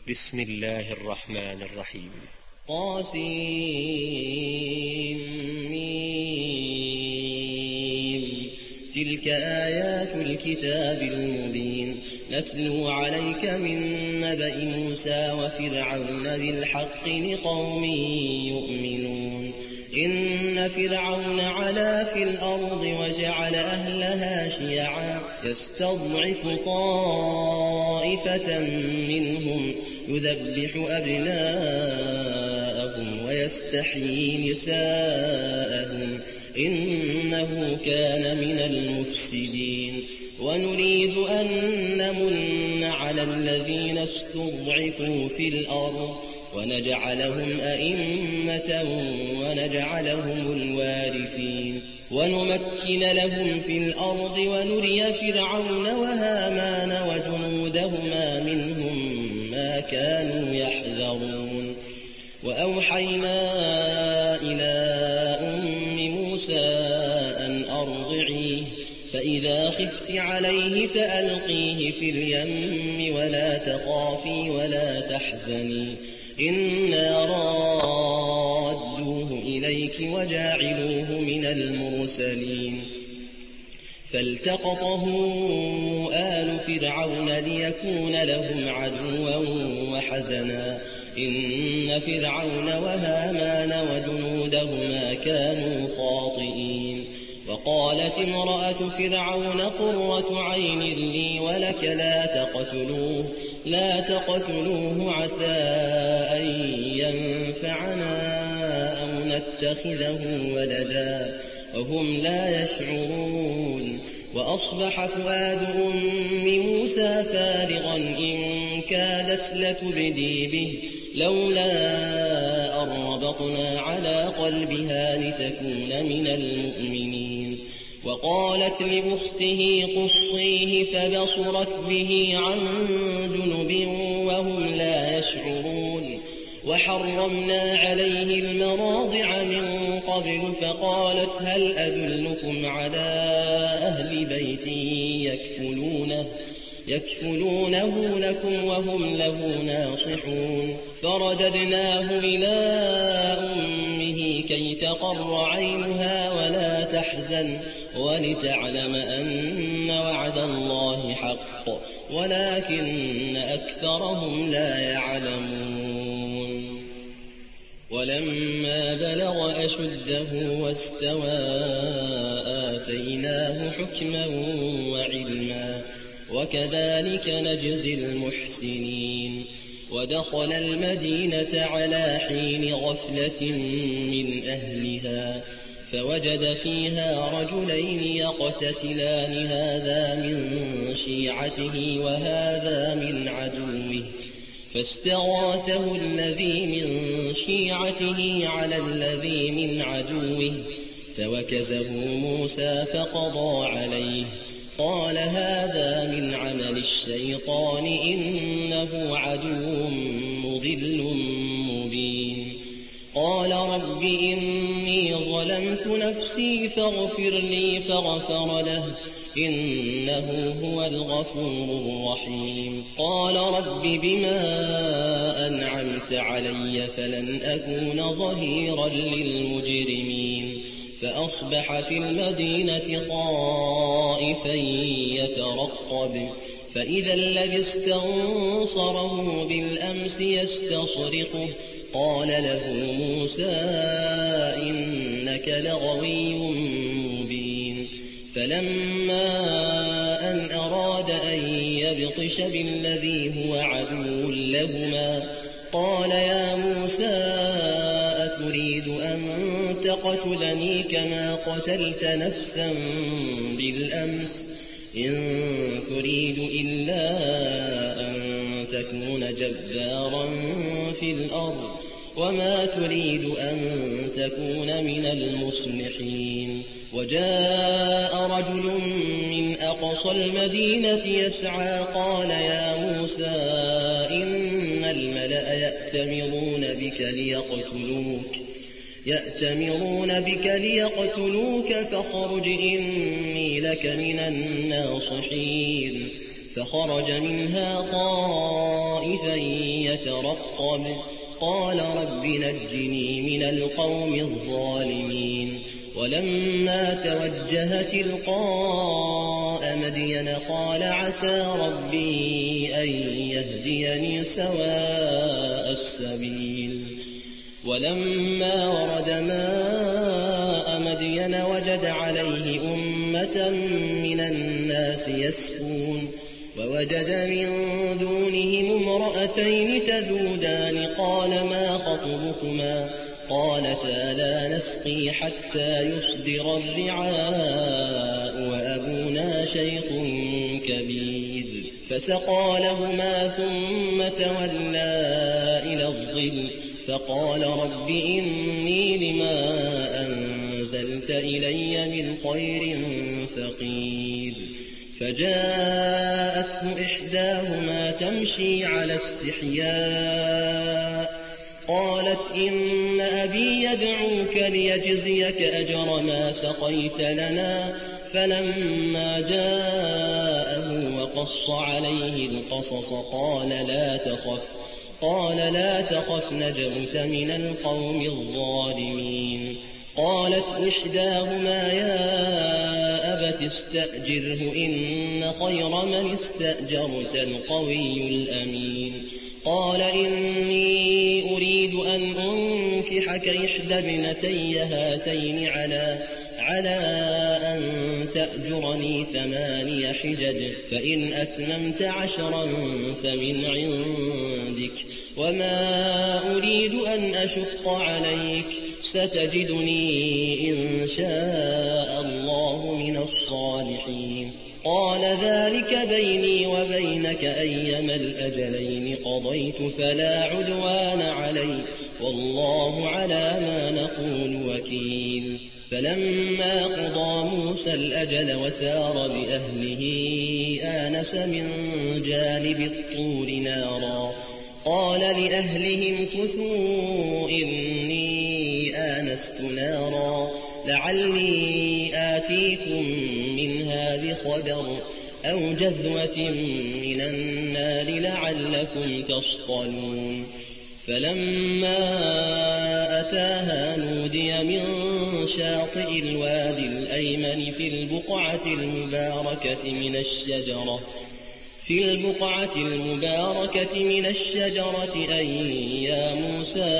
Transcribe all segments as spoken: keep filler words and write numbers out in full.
بسم الله الرحمن الرحيم. طاسيم. تلك آيات الكتاب المبين نتلو عليك من نبأ موسى وفرعون بالحق لقوم يؤمنون. إن فرعون علا في الأرض وجعل أهلها شيعا يستضعف طائفة منهم يذبح أبناءهم ويستحيي نساءهم إنه كان من المفسدين. ونريد أن نمن على الذين استضعفوا في الأرض ونجعلهم أئمة ونجعلهم الوارثين ونمكن لهم في الأرض ونري فرعون وهامان وجنودهما منهم ما كانوا يحذرون. وأوحينا إلى أم موسى أن أرضعيه فإذا خفت عليه فألقيه في اليم ولا تخافي ولا تحزني إنا رادوه إليك وجاعلوه من المرسلين. فالتقطه آل فرعون ليكون لهم عدوا وحزنا إن فرعون وهامان وجنودهما كانوا خاطئين. وقالت امرأة فرعون قرة عين لي ولك لا تقتلوه لا تقتلوه عسى أن ينفعنا أو نتخذه ولدا وهم لا يشعرون. وأصبح فؤاد أم موسى فارغا إن كادت لتبدي به لولا أن ربطنا على قلبها لتكون من المؤمنين. وقالت لأخته قصيه فبصرت به عن جنب وهم لا يشعرون. وحرمنا عليه المراضع من قبل فقالت هل أدلكم على أهل بيت يكفلونه يكفلونه لكم وهم له ناصحون. فرددناه إلى أمه كي تقر عينها ولا تحزن ولتعلم أن وعد الله حق ولكن أكثرهم لا يعلمون. ولما بلغ أشده واستوى آتيناه حكما وعلما وكذلك نجزي المحسنين. ودخل المدينة على حين غفلة من أهلها فوجد فيها رجلين يقتتلان هذا من شيعته وهذا من عدوه فاستغاثه الذي من شيعته على الذي من عدوه فوكزه موسى فقضى عليه قال هذا من عمل الشيطان إنه عدو مضل مبين. قال رب إني ظلمت نفسي فاغفر لي فغفر له إنه هو الغفور الرحيم. قال رب بما أنعمت علي فلن أكون ظهيرا للمجرمين. فأصبح في المدينة خائفا يترقب فإذا الذي استنصره بالأمس يستصرخه قال له موسى إنك لغوي مبين. فلما أن أراد أن يبطش بالذي هو عدو لهما قال يا موسى أتريد أن تقتلني كما قتلت نفسا بالأمس إن تريد إلا أن تكون جبارا في الأرض وما تريد أن تكون من المصلحين. وجاء رجل من أقصى المدينة يسعى قال يا موسى إن الملأ يأتمرون بك ليقتلوك يأتمرون بك ليقتلوك فاخرج إني لك من الناصحين. فخرج منها خائفا يترقب قال رب نجني من القوم الظالمين ولما توجه تلقاء مدين قال عسى ربي أن يهديني سواء السبيل ولما ورد ماء مدين وجد عليه أمة من الناس يسقون ووجد من دونهم امرأتين تذودان قال ما خطبكما قالتا لا نسقي حتى يصدر الرعاء وأبونا شيخ كبير فسقى لهما ثم تولى إلى الظل فقال رب إني لما أنزلت إلي من خير فقير فجاءته إحداهما تمشي على استحياء قالت إن أبي يدعوك ليجزيك أجر ما سقيت لنا فلما جاءه وقص عليه القصص قال لا تخف قال لا تخف نجوت من القوم الظالمين قالت إحداهما يا أبت استأجره إن خير من استأجرت القوي الأمين قال إني أريد أن أنكحك إحدى ابنتي هاتين على على أن تأجرني ثماني حجج فإن أتممت عشرا فمن عندك وما أريد أن أشق عليك ستجدني إن شاء الله من الصالحين قال ذلك بيني وبينك أيما الأجلين قضيت فلا عدوان علي والله على ما نقول وكيل فلما قضى موسى الأجل وسار بأهله آنس من جانب الطور نارا قال لأهلهم كثوا إني آنست نارا لعلي آتيكم منها بخبر أو جذوة من النار لعلكم تصطلون فلما أتاها نودي من شاطئ الوادي الأيمن في البقعة المباركة من الشجرة في البقعة المباركة من الشجرة أي يا موسى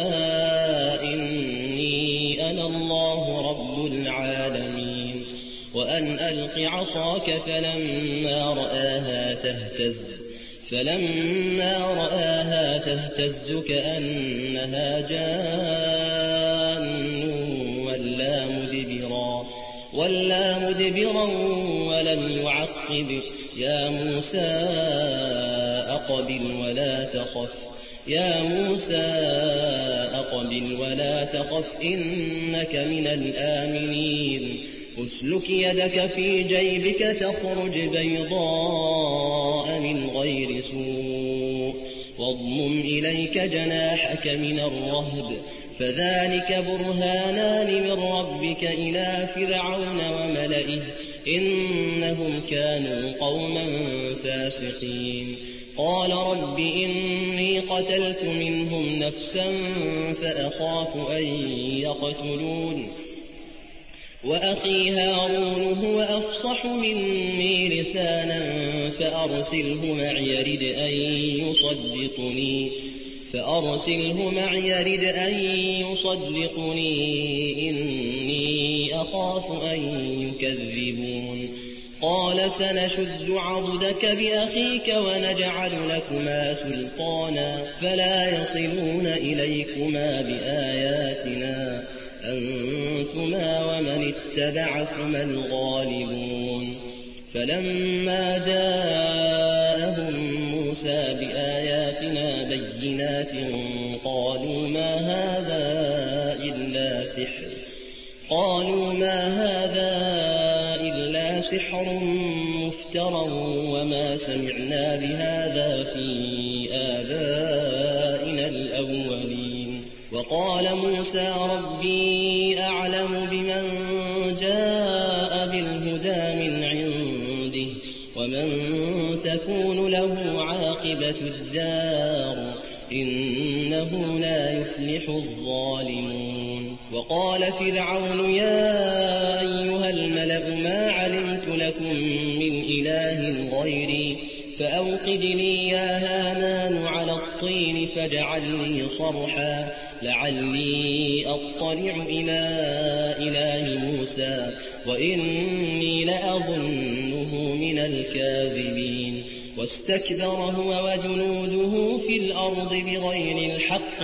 إني أنا الله رب العالمين وأن ألق عصاك فلما رآها تهتز فلما رآها تهتز كأنها جان ولا مدبرا ولا مدبرا ولم يعقب يا موسى أقبل ولا تخف يا موسى أقبل ولا تخف إنك من الآمنين أسلك يدك في جيبك تخرج بيضاء من غير سوء واضمم إليك جناحك من الرهب فذلك برهانان من ربك إلى فرعون وملئه إنهم كانوا قوما فاسقين قال رب إني قتلت منهم نفسا فأخاف أن يقتلون وأخي هارون هو أفصح مني لسانا فأرسله معي يرد أن يصدقني فأرسله معي يرد أن يصدقني إني أخاف أن يكذبون قال سنشد عضدك بأخيك ونجعل لكما سلطانا فلا يصلون إليكما بآياتنا أنتما ومن اتبعكما الغالبون فلما جاءهم موسى بآياتنا بينات قالوا ما هذا إلا سحر قالوا ما هذا إلا سحر مفترى وما سمعنا بهذا في آبائنا الأولين وقال موسى ربي أعلم بمن جاء بالهدى من عنده ومن تكون له عاقبة الدار إن يفلح الظالمون. وقال فرعون يا أيها الملأ ما علمت لكم من إله غيري فأوقد لي يا هامان على الطين فاجعل لي صرحا لعلي أطلع إلى إله موسى وإني لأظنه من الكاذبين. واستكبر هو وجنوده في الأرض بغير الحق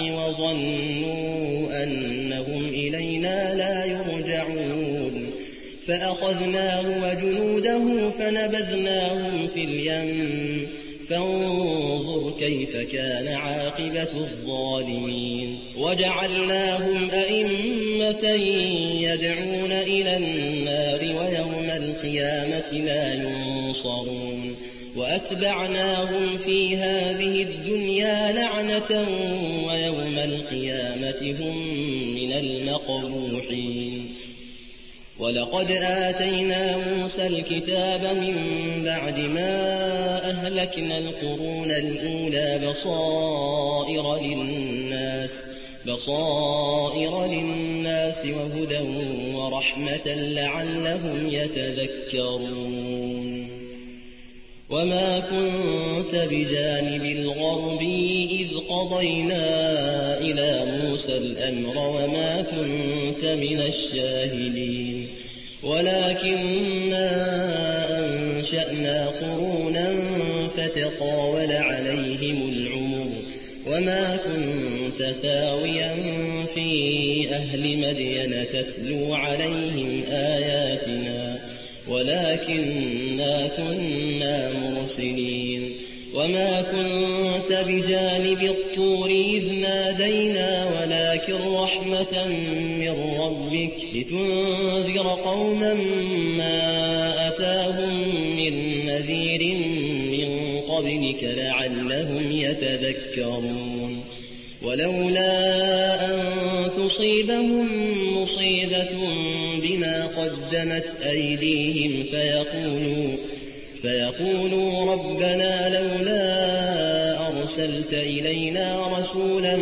وظنوا أنهم إلينا لا يرجعون فأخذناه وجنوده فنبذناهم في اليم فانظر كيف كان عاقبة الظالمين. وجعلناهم أئمة يدعون إلى النار ويوم القيامة لا ينصرون. وأتبعناهم في هذه الدنيا لعنة ويوم القيامة هم من المقبوحين. ولقد آتينا موسى الكتاب من بعد ما أهلكنا القرون الأولى بصائر للناس بصائر للناس وهدى ورحمة لعلهم يتذكرون. وما كنت بجانب الغربي إذ قضينا إلى موسى الأمر وما كنت من الشاهدين ولكننا أنشأنا قرونا فتطاول عليهم العمر وما كنت ثاويا في أهل مدين تتلو عليهم آياتنا ولكننا كنا مرسلين. وما كنت بجانب الطور إذ نادينا ولكن رحمة من ربك لتنذر قوما ما أتاهم من نذير من قبلك لعلهم يتذكرون. ولولا أن تصيبهم مصيبة بما قدمت أيديهم فيقولوا فيقولوا ربنا لولا أرسلت إلينا رسولا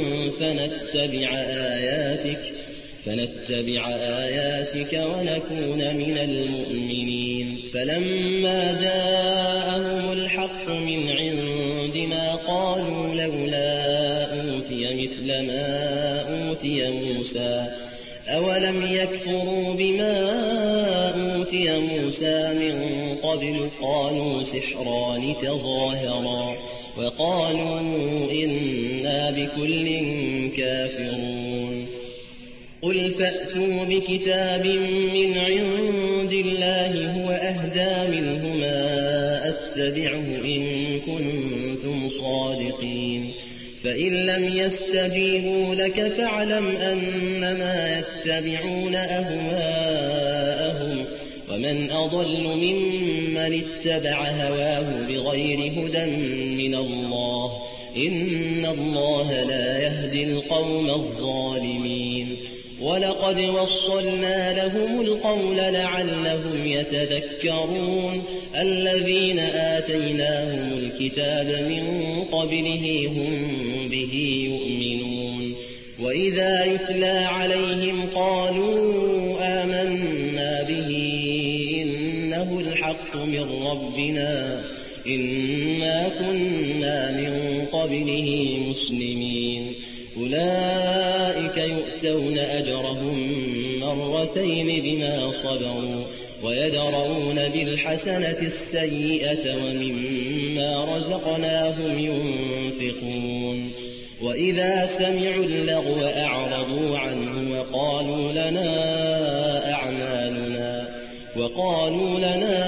فنتبع آياتك فنتبع آياتك ونكون من المؤمنين. فلما جاءهم الحق من عندنا قالوا لولا أوتي مثل ما أوتي موسى أولم يكفروا بما أوتي موسى من قبل قالوا سحران تظاهرا وقالوا إنا بكل كافرون. قل فأتوا بكتاب من عند الله هو أهدى منهما أتبعه إن كنتم صادقين. فإن لم يستجيبوا لك فاعلم أنما يتبعون أهواءهم ومن أضل ممن اتبع هواه بغير هدى من الله إن الله لا يهدي القوم الظالمين. ولقد وصلنا لهم القول لعلهم يتذكرون. الذين آتيناهم الكتاب من قبله هم به يؤمنون. وإذا يتلى عليهم قالوا آمنا به إنه الحق من ربنا إنا كنا من قبله مسلمين. أولئك يؤتون أجرهم مرتين بما صبروا ويدرؤون بالحسنة السيئة ومما رزقناهم ينفقون. وإذا سمعوا اللغو أعرضوا عنه وقالوا لنا أعمالنا وقالوا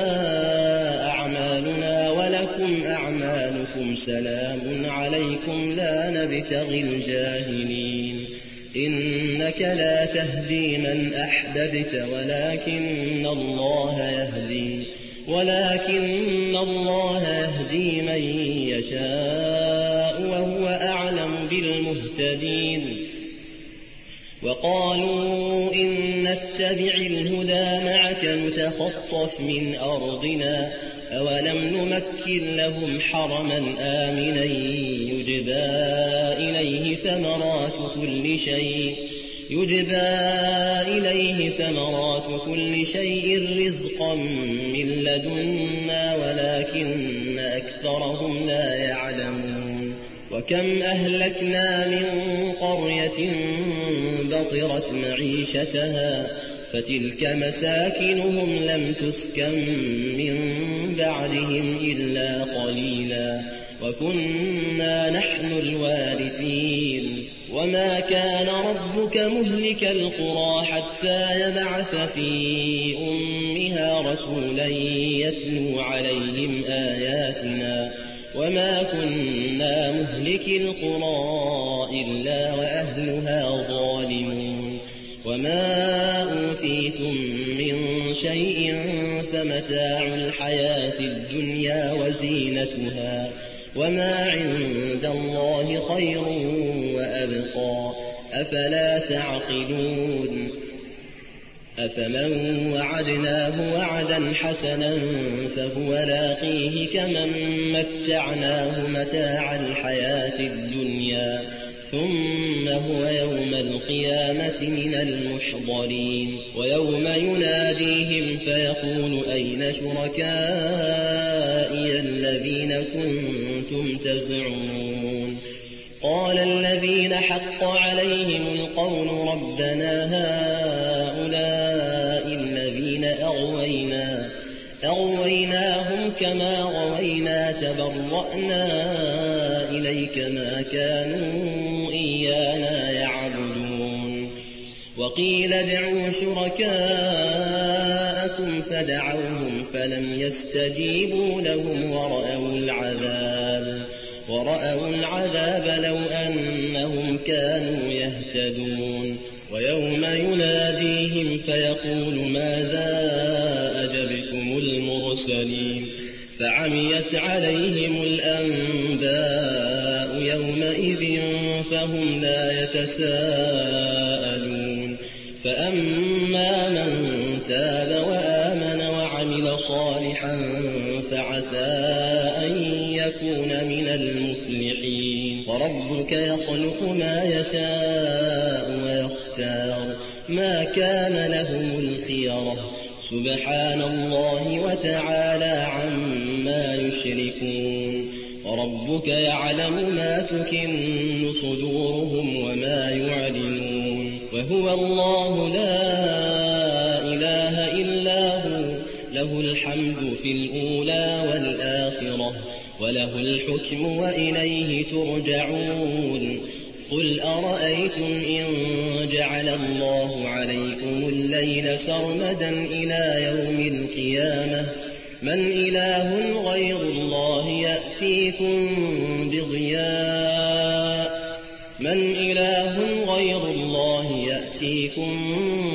لنا أعمالنا ولكم أعمالكم سلام عليكم لا نبتغي الجاهلين. إنك لا تهدي من أحببت ولكن الله يهدي ولكن الله يهدي من يشاء وهو أعلم بالمهتدين. وقالوا إن نتبع الهدى معك نتخطف من أرضنا أولم نمكن لهم حرما آمنا يجبى إليه ثمرات كل شيء يجبى إليه ثمرات كل شيء رزقا من لدنا ولكن أكثرهم لا يعلمون وكم أهلكنا من قرية بطرت معيشتها فتلك مساكنهم لم تسكن من بعدهم إلا قليلا وكنا نحن الوارثين وما كان ربك مهلك القرى حتى يبعث في أمها رسولا يتلو عليهم آياتنا وما كنا مهلك القرى إلا وأهلها ظالمون وما أوتيتم من شيء فمتاع الحياة الدنيا وزينتها وما عند الله خير وأبقى أفلا تعقلون أفمن وعدناه وعدا حسنا فهو لاقيه كمن متعناه متاع الحياة الدنيا ثم هو يوم القيامة من المحضرين ويوم يناديهم فيقول أين شركائي الذين كنتم تزعمون قال الذين حق عليهم القول ربنا هؤلاء الذين أغوينا أغويناهم كما غوينا تبرأنا إليك ما كانوا إيانا يعبدون وقيل ادعوا شركاءكم فدعوهم فلم يستجيبوا لهم ورأوا العذاب ورأوا العذاب لو أنهم كانوا يهتدون ويوم يناديهم فيقول ماذا أجبتم المرسلين فعميت عليهم الأنباء يومئذ فهم لا يتساءلون فأما من تاب وآمن وعمل صالحا فعسى أن يكون من المفلحين وربك يخلق ما يشاء ويختار ما كان لهم الخيرة سبحان الله وتعالى عما يشركون وربك يعلم ما تكن صدورهم وما يعلنون وهو الله لا إله إلا هو له الحمد في الأولى والآخرة وله الحكم وإليه ترجعون قل أرأيتم إن جعل الله عليكم الليل سرمدا إلى يوم القيامة من إله غير الله يأتيكم بضياء من إله غير الله يأتيكم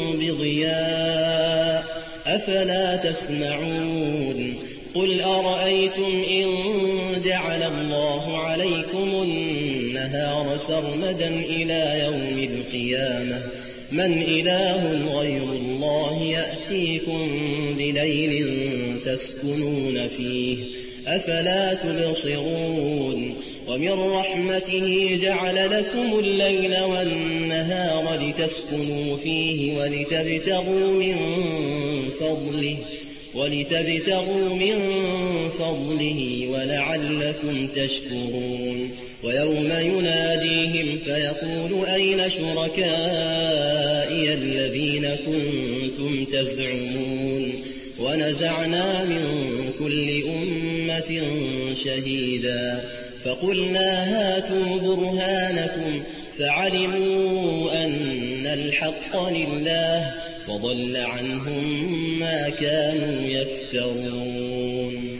بضياء أفلا تسمعون قل أرأيتم إن جعل الله عليكم النهار سرمدا إلى يوم القيامة من إله غير الله يأتيكم بليل تسكنون فيه أفلا تبصرون ومن رحمته جعل لكم الليل والنهار لتسكنوا فيه ولتبتغوا من فضله ولتبتغوا من فضله ولعلكم تشكرون ويوم يناديهم فيقول أين شركائي الذين كنتم تزعمون ونزعنا من كل أمة شهيدا فقلنا هاتوا برهانكم فعلموا أن الحق لله وضل عنهم ما كانوا يفترون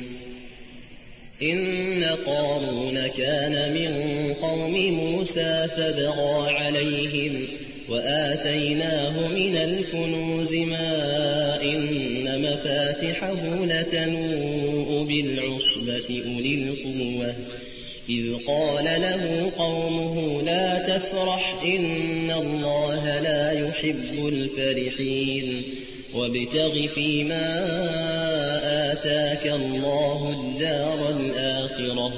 إن قارون كان من قوم موسى فبغى عليهم وآتيناه من الكنوز ما إن مفاتحه لتنوء بالعصبة أولي القوة إذ قال له قومه لا تفرح إن الله لا يحب الفرحين وابتغ فيما آتاك الله الدار الآخرة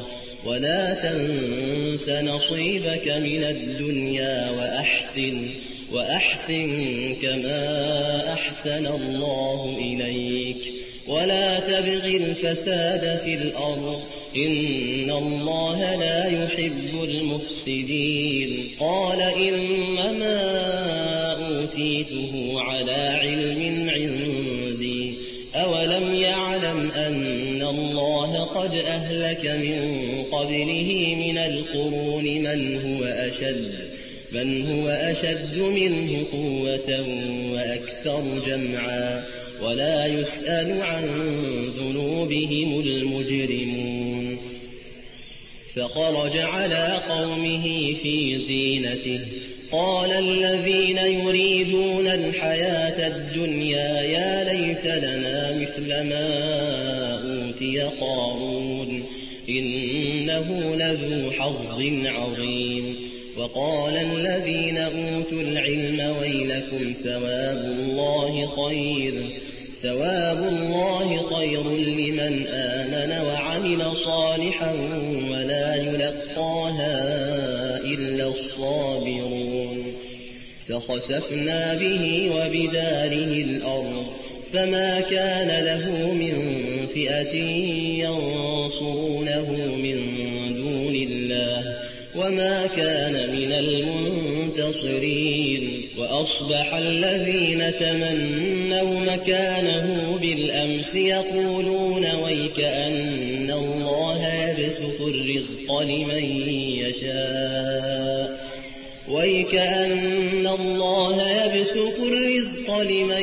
ولا تنس نصيبك من الدنيا وأحسن وأحسن كما أحسن الله إليك ولا تبغ الفساد في الأرض إن الله لا يحب المفسدين قال إنما أوتيته على علم عندي أولم يعلم أن الله قد أهلك من قبله من القرون من هو أشد من هو أشد منه قوة وأكثر جمعا ولا يسأل عن ذنوبهم المجرمون فخرج على قومه في زينته قال الذين يريدون الحياة الدنيا يا ليت لنا مثل ما أوتي قارون إنه لذو حظ عظيم وقال الذين أوتوا العلم ويلكم ثواب الله خير ثواب الله خير لمن آمن وعمل صالحا ولا يلقاها إلا الصابرون فخسفنا به وبداره الأرض فما كان له من فئة ينصرونه من دون الله وما كان من المنتصرين وأصبح الذين تمنوا مكانه بالأمس يقولون ويكأن الله يبسط الرزق لمن يشاء ويكأن الله يبسط الرزق لمن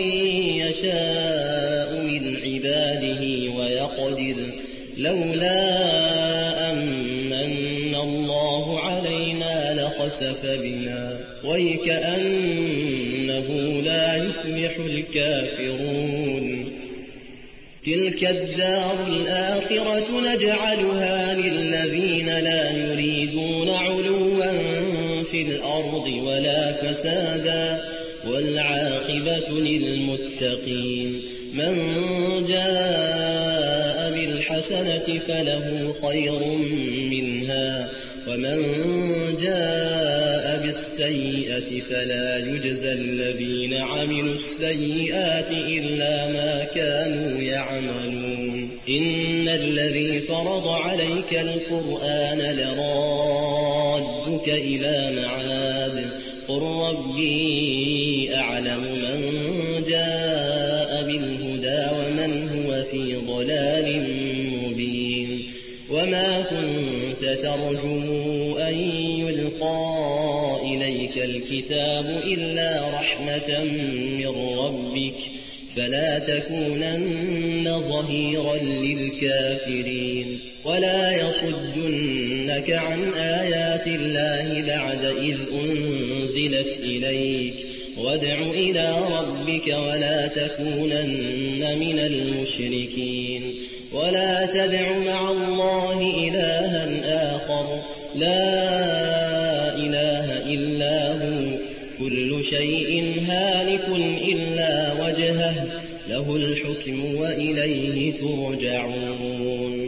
يشاء من عباده ويقدر لولا أمن الله علينا لخسف بنا ويكأنه لا يفلح الكافرون تلك الدار الآخرة نجعلها للذين لا يريدون علوا في الأرض ولا فسادا والعاقبة للمتقين من جاء بالحسنة فله خير منها ومن جاء بالسيئة فلا يجزى الذين عملوا السيئات إلا ما كانوا يعملون إن الذي فرض عليك القرآن لرادك إلى معاد قل ربي أعلم من جاء بالهدى ومن هو في ضلال مبين وما كنت ترجو أن يلقى إليك الكتاب إلا رحمة من ربك فلا تكونن ظهيرا للكافرين ولا يصدنك عن آيات الله بعد إذ أنزلت إليك وادع إلى ربك ولا تكونن من المشركين ولا تدع مع الله إلها آخر لا إله إلا هو كل شيء هالك إلا وجهه له الحكم وإليه ترجعون